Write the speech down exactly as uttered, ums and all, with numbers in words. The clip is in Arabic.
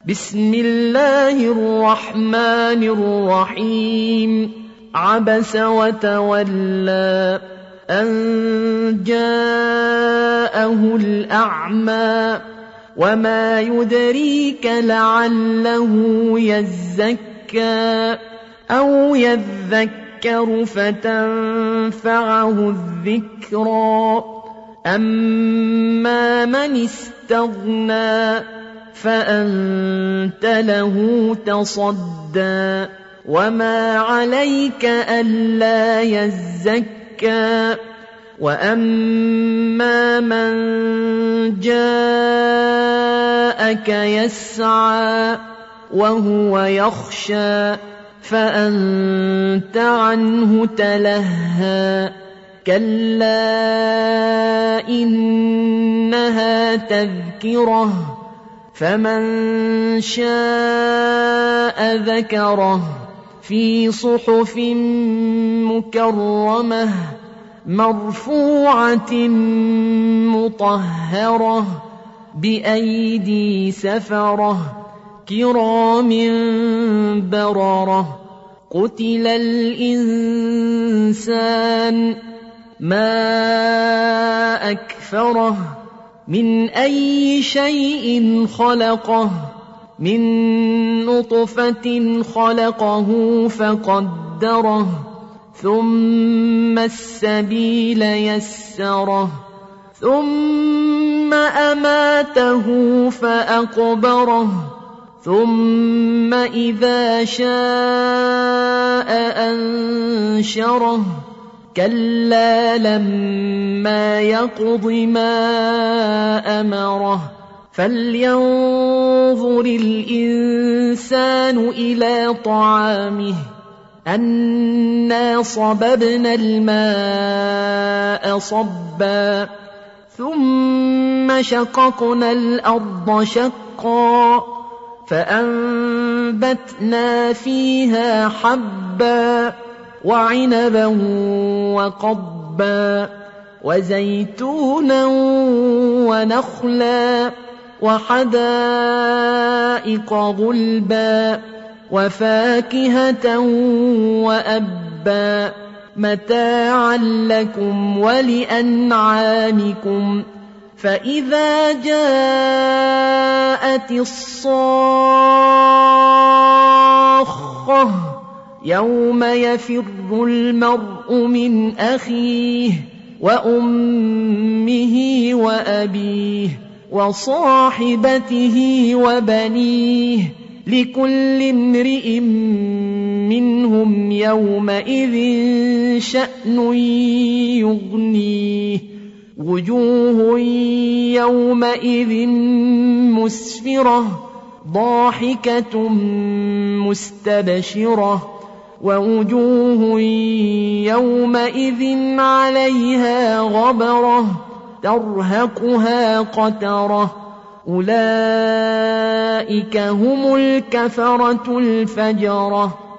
بسم الله الرحمن الرحيم عبس وتولى أن جاءه الأعمى وما يدريك لعله يزكى أو يذكر فتنفعه الذكرى أما من استغنى فأنت له تصدى وما عليك ألا يزكى وأما من جاءك يسعى وهو يخشى فأنت عنه تلهى كلا إنها تذكرة فمن شاء ذكره في صحف مكرمة مرفوعة مطهرة بأيدي سفرة كرام بررة قتل الإنسان ما أكفره من أي شيء خلقه من نطفة خلقه فقدره ثم السبيل يسره ثم أماته فأقبره ثم إذا شاء أنشره كلا لما يقض ما أمره فلينظر الإنسان إلى طعامه أنا صببنا الماء صبا ثم شققنا الأرض شقا فأنبتنا فيها حبا وعنبا وقضبا وزيتونا ونخلا وحدائق غلبا وفاكهة وأبا متاعا لكم ولأنعامكم فإذا جاءت الصاخة يوم يفر المرء من أخيه وأمه وأبيه وصاحبته وبنيه لكل امرئ منهم يومئذ شأن يغنيه وجوه يومئذ مسفرة ضاحكة مستبشرة ووجوه يومئذ عليها غبرة ترهقها قترة أولئك هم الكفرة الفجرة